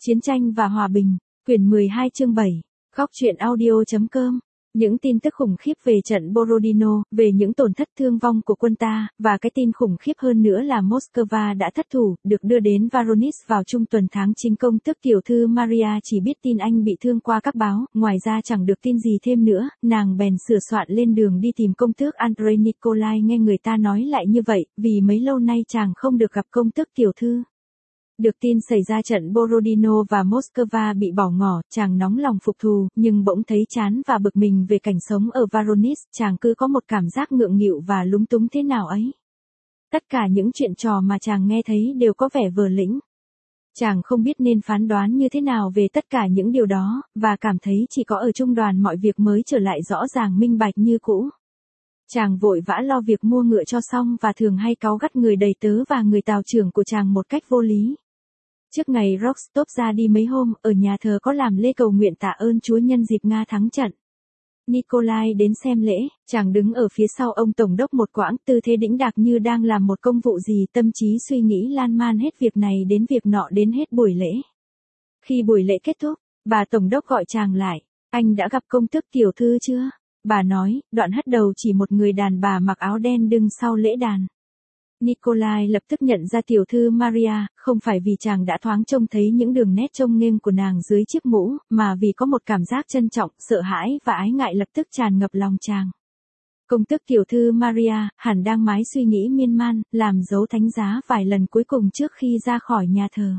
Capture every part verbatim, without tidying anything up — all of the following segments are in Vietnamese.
Chiến tranh và hòa bình, quyển mười hai chương bảy, góc truyện audio chấm com. Những tin tức khủng khiếp về trận Borodino, về những tổn thất thương vong của quân ta, và cái tin khủng khiếp hơn nữa là Moscow đã thất thủ, được đưa đến Voronezh vào trung tuần tháng chín. Công tước tiểu thư Maria chỉ biết tin anh bị thương qua các báo, ngoài ra chẳng được tin gì thêm nữa, nàng bèn sửa soạn lên đường đi tìm công tước Andrei Nikolai. Nghe người ta nói lại như vậy, vì mấy lâu nay chàng không được gặp công tước tiểu thư. Được tin xảy ra trận Borodino và Moscow bị bỏ ngỏ, chàng nóng lòng phục thù, nhưng bỗng thấy chán và bực mình về cảnh sống ở Voronezh, chàng cứ có một cảm giác ngượng nghịu và lúng túng thế nào ấy. Tất cả những chuyện trò mà chàng nghe thấy đều có vẻ vờ lĩnh. Chàng không biết nên phán đoán như thế nào về tất cả những điều đó, và cảm thấy chỉ có ở trung đoàn mọi việc mới trở lại rõ ràng minh bạch như cũ. Chàng vội vã lo việc mua ngựa cho xong và thường hay cáu gắt người đầy tớ và người tàu trưởng của chàng một cách vô lý. Trước ngày Rostov ra đi mấy hôm, ở nhà thờ có làm lễ cầu nguyện tạ ơn Chúa nhân dịp Nga thắng trận. Nikolai đến xem lễ, chàng đứng ở phía sau ông tổng đốc một quãng, tư thế đĩnh đạc như đang làm một công vụ gì, tâm trí suy nghĩ lan man hết việc này đến việc nọ đến hết buổi lễ. Khi buổi lễ kết thúc, bà tổng đốc gọi chàng lại, anh đã gặp công tước tiểu thư chưa? Bà nói, đoạn hất đầu chỉ một người đàn bà mặc áo đen đứng sau lễ đàn. Nikolai lập tức nhận ra tiểu thư Maria, không phải vì chàng đã thoáng trông thấy những đường nét trông nghênh của nàng dưới chiếc mũ, mà vì có một cảm giác trân trọng, sợ hãi và ái ngại lập tức tràn ngập lòng chàng. Công tước tiểu thư Maria, hẳn đang mái suy nghĩ miên man, làm dấu thánh giá vài lần cuối cùng trước khi ra khỏi nhà thờ.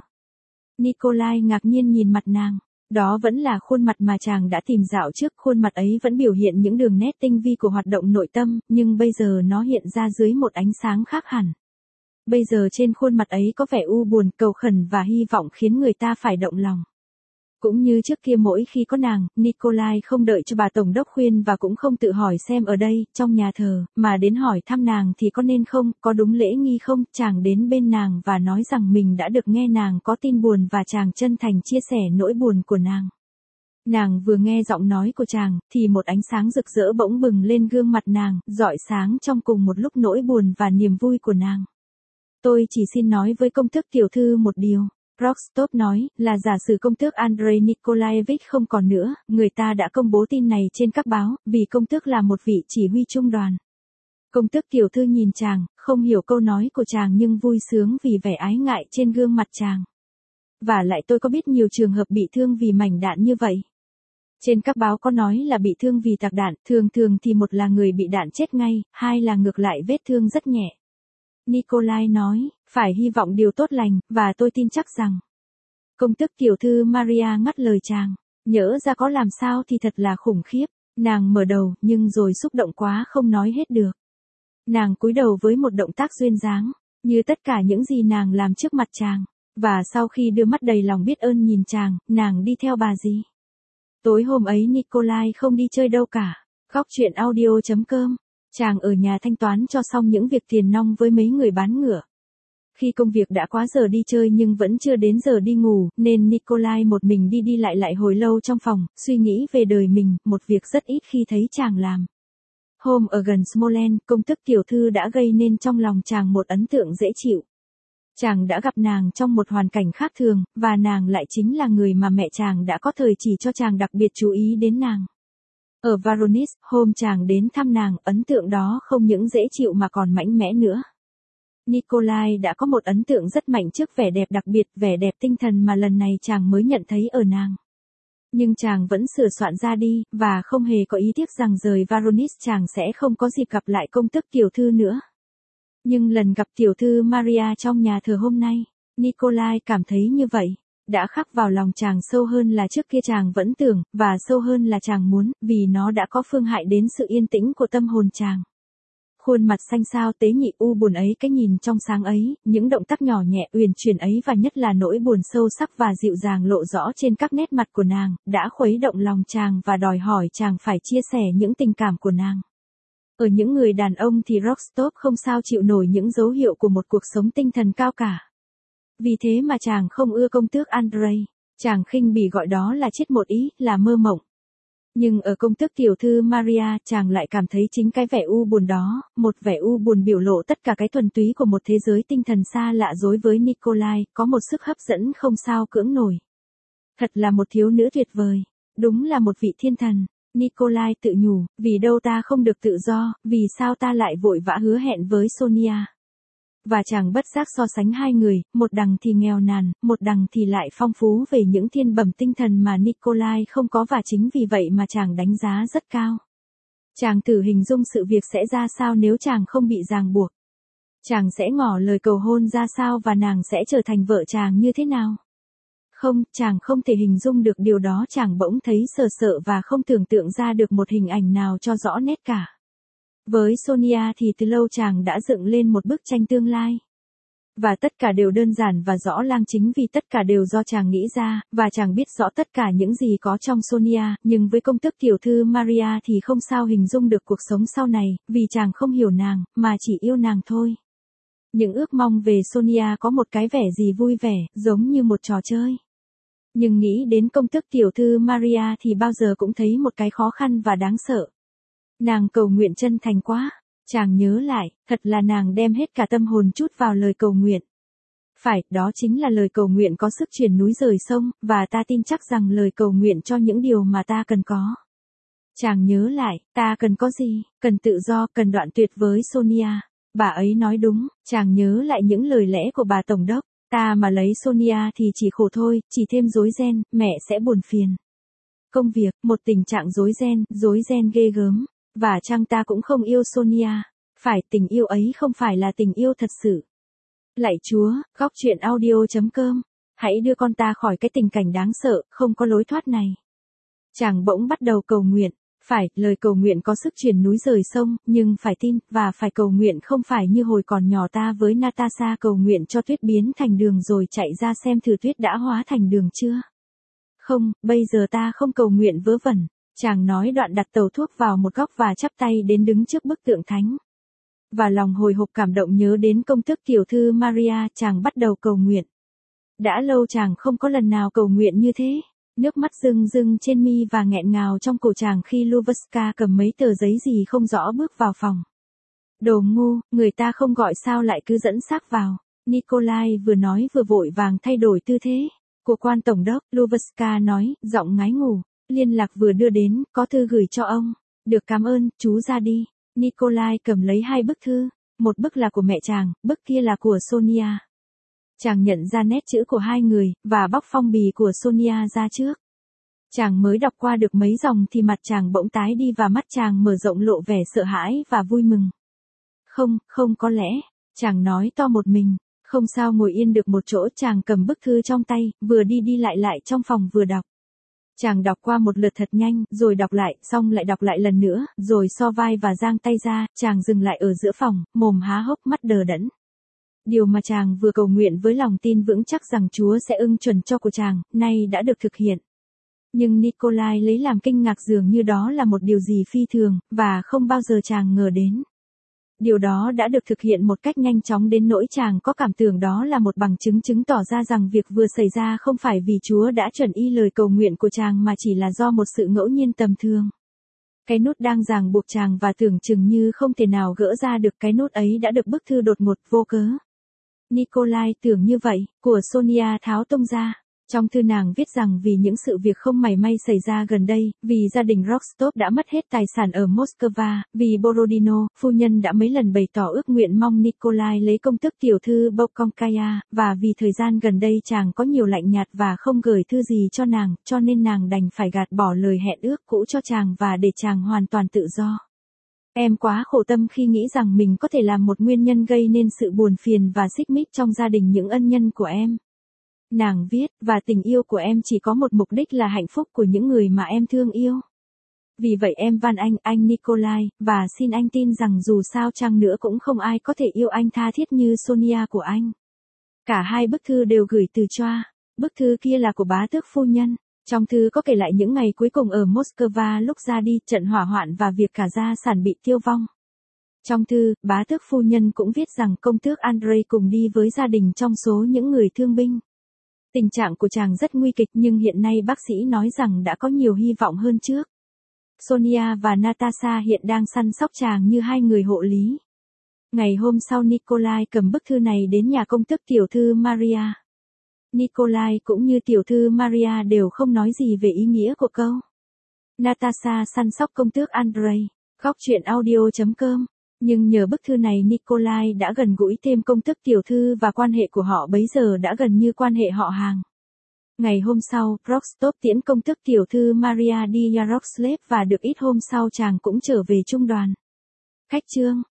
Nikolai ngạc nhiên nhìn mặt nàng. Đó vẫn là khuôn mặt mà chàng đã tìm dạo trước, khuôn mặt ấy vẫn biểu hiện những đường nét tinh vi của hoạt động nội tâm, nhưng bây giờ nó hiện ra dưới một ánh sáng khác hẳn. Bây giờ trên khuôn mặt ấy có vẻ u buồn, cầu khẩn và hy vọng khiến người ta phải động lòng. Cũng như trước kia mỗi khi có nàng, Nikolai không đợi cho bà tổng đốc khuyên và cũng không tự hỏi xem ở đây, trong nhà thờ, mà đến hỏi thăm nàng thì có nên không, có đúng lễ nghi không. Chàng đến bên nàng và nói rằng mình đã được nghe nàng có tin buồn và chàng chân thành chia sẻ nỗi buồn của nàng. Nàng vừa nghe giọng nói của chàng, thì một ánh sáng rực rỡ bỗng bừng lên gương mặt nàng, rọi sáng trong cùng một lúc nỗi buồn và niềm vui của nàng. Tôi chỉ xin nói với công tước tiểu thư một điều. Rostov nói, là giả sử công tước Andrei Nikolaevich không còn nữa, người ta đã công bố tin này trên các báo, vì công tước là một vị chỉ huy trung đoàn. Công tước tiểu thư nhìn chàng, không hiểu câu nói của chàng nhưng vui sướng vì vẻ ái ngại trên gương mặt chàng. Và lại tôi có biết nhiều trường hợp bị thương vì mảnh đạn như vậy. Trên các báo có nói là bị thương vì tạc đạn, thường thường thì một là người bị đạn chết ngay, hai là ngược lại vết thương rất nhẹ. Nikolai nói, phải hy vọng điều tốt lành, và tôi tin chắc rằng. Công tước tiểu thư Maria ngắt lời chàng, nhỡ ra có làm sao thì thật là khủng khiếp. Nàng mở đầu, nhưng rồi xúc động quá không nói hết được. Nàng cúi đầu với một động tác duyên dáng, như tất cả những gì nàng làm trước mặt chàng. Và sau khi đưa mắt đầy lòng biết ơn nhìn chàng, nàng đi theo bà dì. Tối hôm ấy Nikolai không đi chơi đâu cả. Góc truyện audio chấm com. Chàng ở nhà thanh toán cho xong những việc tiền nong với mấy người bán ngựa. Khi công việc đã quá giờ đi chơi nhưng vẫn chưa đến giờ đi ngủ, nên Nikolai một mình đi đi lại lại hồi lâu trong phòng, suy nghĩ về đời mình, một việc rất ít khi thấy chàng làm. Hôm ở gần Smolensk, công tước tiểu thư đã gây nên trong lòng chàng một ấn tượng dễ chịu. Chàng đã gặp nàng trong một hoàn cảnh khác thường, và nàng lại chính là người mà mẹ chàng đã có thời chỉ cho chàng đặc biệt chú ý đến nàng. Ở Voronezh, hôm chàng đến thăm nàng, ấn tượng đó không những dễ chịu mà còn mạnh mẽ nữa. Nikolai đã có một ấn tượng rất mạnh trước vẻ đẹp đặc biệt, vẻ đẹp tinh thần mà lần này chàng mới nhận thấy ở nàng. Nhưng chàng vẫn sửa soạn ra đi, và không hề có ý tiếc rằng rời Voronezh chàng sẽ không có dịp gặp lại công tước tiểu thư nữa. Nhưng lần gặp tiểu thư Maria trong nhà thờ hôm nay, Nikolai cảm thấy như vậy. Đã khắc vào lòng chàng sâu hơn là trước kia chàng vẫn tưởng, và sâu hơn là chàng muốn, vì nó đã có phương hại đến sự yên tĩnh của tâm hồn chàng. Khuôn mặt xanh xao tế nhị u buồn ấy, cái nhìn trong sáng ấy, những động tác nhỏ nhẹ uyển chuyển ấy và nhất là nỗi buồn sâu sắc và dịu dàng lộ rõ trên các nét mặt của nàng, đã khuấy động lòng chàng và đòi hỏi chàng phải chia sẻ những tình cảm của nàng. Ở những người đàn ông thì Rostov không sao chịu nổi những dấu hiệu của một cuộc sống tinh thần cao cả. Vì thế mà chàng không ưa công tước Andrei, chàng khinh bỉ gọi đó là chết một ý, là mơ mộng. Nhưng ở công tước tiểu thư Maria, chàng lại cảm thấy chính cái vẻ u buồn đó, một vẻ u buồn biểu lộ tất cả cái thuần túy của một thế giới tinh thần xa lạ. Đối với Nikolai, có một sức hấp dẫn không sao cưỡng nổi. Thật là một thiếu nữ tuyệt vời. Đúng là một vị thiên thần. Nikolai tự nhủ, vì đâu ta không được tự do, vì sao ta lại vội vã hứa hẹn với Sonia. Và chàng bất giác so sánh hai người, một đằng thì nghèo nàn, một đằng thì lại phong phú về những thiên bẩm tinh thần mà Nikolai không có, và chính vì vậy mà chàng đánh giá rất cao. Chàng thử hình dung sự việc sẽ ra sao nếu chàng không bị ràng buộc. Chàng sẽ ngỏ lời cầu hôn ra sao và nàng sẽ trở thành vợ chàng như thế nào. Không, chàng không thể hình dung được điều đó, chàng bỗng thấy sợ sợ và không tưởng tượng ra được một hình ảnh nào cho rõ nét cả. Với Sonia thì từ lâu chàng đã dựng lên một bức tranh tương lai. Và tất cả đều đơn giản và rõ ràng chính vì tất cả đều do chàng nghĩ ra, và chàng biết rõ tất cả những gì có trong Sonia, nhưng với công tước tiểu thư Maria thì không sao hình dung được cuộc sống sau này, vì chàng không hiểu nàng, mà chỉ yêu nàng thôi. Những ước mong về Sonia có một cái vẻ gì vui vẻ, giống như một trò chơi. Nhưng nghĩ đến công tước tiểu thư Maria thì bao giờ cũng thấy một cái khó khăn và đáng sợ. Nàng cầu nguyện chân thành quá. Chàng nhớ lại, thật là nàng đem hết cả tâm hồn chút vào lời cầu nguyện. Phải, đó chính là lời cầu nguyện có sức chuyển núi rời sông, và ta tin chắc rằng lời cầu nguyện cho những điều mà ta cần có. Chàng nhớ lại, ta cần có gì, cần tự do, cần đoạn tuyệt với Sonia. Bà ấy nói đúng, chàng nhớ lại những lời lẽ của bà Tổng đốc. Ta mà lấy Sonia thì chỉ khổ thôi, chỉ thêm rối ren, mẹ sẽ buồn phiền. Công việc, một tình trạng rối ren, rối ren ghê gớm. Và chăng ta cũng không yêu Sonia. Phải, tình yêu ấy không phải là tình yêu thật sự. Lạy Chúa, góc truyện audio chấm com. Hãy đưa con ta khỏi cái tình cảnh đáng sợ, không có lối thoát này. Chàng bỗng bắt đầu cầu nguyện. Phải, lời cầu nguyện có sức chuyển núi rời sông, nhưng phải tin, và phải cầu nguyện không phải như hồi còn nhỏ ta với Natasha cầu nguyện cho tuyết biến thành đường rồi chạy ra xem thử tuyết đã hóa thành đường chưa. Không, bây giờ ta không cầu nguyện vớ vẩn. Chàng nói đoạn đặt tàu thuốc vào một góc và chắp tay đến đứng trước bức tượng thánh. Và lòng hồi hộp cảm động nhớ đến công tước tiểu thư Maria, chàng bắt đầu cầu nguyện. Đã lâu chàng không có lần nào cầu nguyện như thế. Nước mắt rưng rưng trên mi và nghẹn ngào trong cổ chàng khi Luvaska cầm mấy tờ giấy gì không rõ bước vào phòng. Đồ ngu, người ta không gọi sao lại cứ dẫn xác vào. Nikolai vừa nói vừa vội vàng thay đổi tư thế. Của quan tổng đốc, Luvaska nói, giọng ngái ngủ. Liên lạc vừa đưa đến, có thư gửi cho ông. Được, cảm ơn, chú ra đi. Nikolai cầm lấy hai bức thư. Một bức là của mẹ chàng, bức kia là của Sonia. Chàng nhận ra nét chữ của hai người, và bóc phong bì của Sonia ra trước. Chàng mới đọc qua được mấy dòng thì mặt chàng bỗng tái đi và mắt chàng mở rộng lộ vẻ sợ hãi và vui mừng. Không, không có lẽ. Chàng nói to một mình. Không sao ngồi yên được một chỗ, chàng cầm bức thư trong tay, vừa đi đi lại lại trong phòng vừa đọc. Chàng đọc qua một lượt thật nhanh, rồi đọc lại, xong lại đọc lại lần nữa, rồi so vai và giang tay ra, chàng dừng lại ở giữa phòng, mồm há hốc mắt đờ đẫn. Điều mà chàng vừa cầu nguyện với lòng tin vững chắc rằng Chúa sẽ ưng chuẩn cho của chàng, nay đã được thực hiện. Nhưng Nikolai lấy làm kinh ngạc dường như đó là một điều gì phi thường, và không bao giờ chàng ngờ đến. Điều đó đã được thực hiện một cách nhanh chóng đến nỗi chàng có cảm tưởng đó là một bằng chứng chứng tỏ ra rằng việc vừa xảy ra không phải vì Chúa đã chuẩn y lời cầu nguyện của chàng mà chỉ là do một sự ngẫu nhiên tầm thường. Cái nút đang ràng buộc chàng và tưởng chừng như không thể nào gỡ ra được cái nút ấy đã được bức thư đột ngột vô cớ. Nikolai tưởng như vậy, của Sonia tháo tung ra. Trong thư nàng viết rằng vì những sự việc không mảy may xảy ra gần đây, vì gia đình Rostov đã mất hết tài sản ở Moscow, vì Borodino, phu nhân đã mấy lần bày tỏ ước nguyện mong Nikolai lấy công tước tiểu thư Bokonkaya, và vì thời gian gần đây chàng có nhiều lạnh nhạt và không gửi thư gì cho nàng, cho nên nàng đành phải gạt bỏ lời hẹn ước cũ cho chàng và để chàng hoàn toàn tự do. Em quá khổ tâm khi nghĩ rằng mình có thể làm một nguyên nhân gây nên sự buồn phiền và xích mích trong gia đình những ân nhân của em. Nàng viết, và tình yêu của em chỉ có một mục đích là hạnh phúc của những người mà em thương yêu. Vì vậy em van anh, anh Nikolai, và xin anh tin rằng dù sao chăng nữa cũng không ai có thể yêu anh tha thiết như Sonia của anh. Cả hai bức thư đều gửi từ Choa. Bức thư kia là của bá tước phu nhân. Trong thư có kể lại những ngày cuối cùng ở Moscow lúc ra đi, trận hỏa hoạn và việc cả gia sản bị tiêu vong. Trong thư, bá tước phu nhân cũng viết rằng công tước Andrei cùng đi với gia đình trong số những người thương binh. Tình trạng của chàng rất nguy kịch nhưng hiện nay bác sĩ nói rằng đã có nhiều hy vọng hơn trước. Sonia và Natasha hiện đang săn sóc chàng như hai người hộ lý. Ngày hôm sau Nikolai cầm bức thư này đến nhà công tước tiểu thư Maria. Nikolai cũng như tiểu thư Maria đều không nói gì về ý nghĩa của câu. Natasha săn sóc công tước Andrei. Góc truyện audio chấm com. Nhưng nhờ bức thư này Nikolai đã gần gũi thêm công tước tiểu thư và quan hệ của họ bấy giờ đã gần như quan hệ họ hàng. Ngày hôm sau, Rostov tiễn công tước tiểu thư Maria đi Yaroslavl và được ít hôm sau chàng cũng trở về trung đoàn. Khách chương.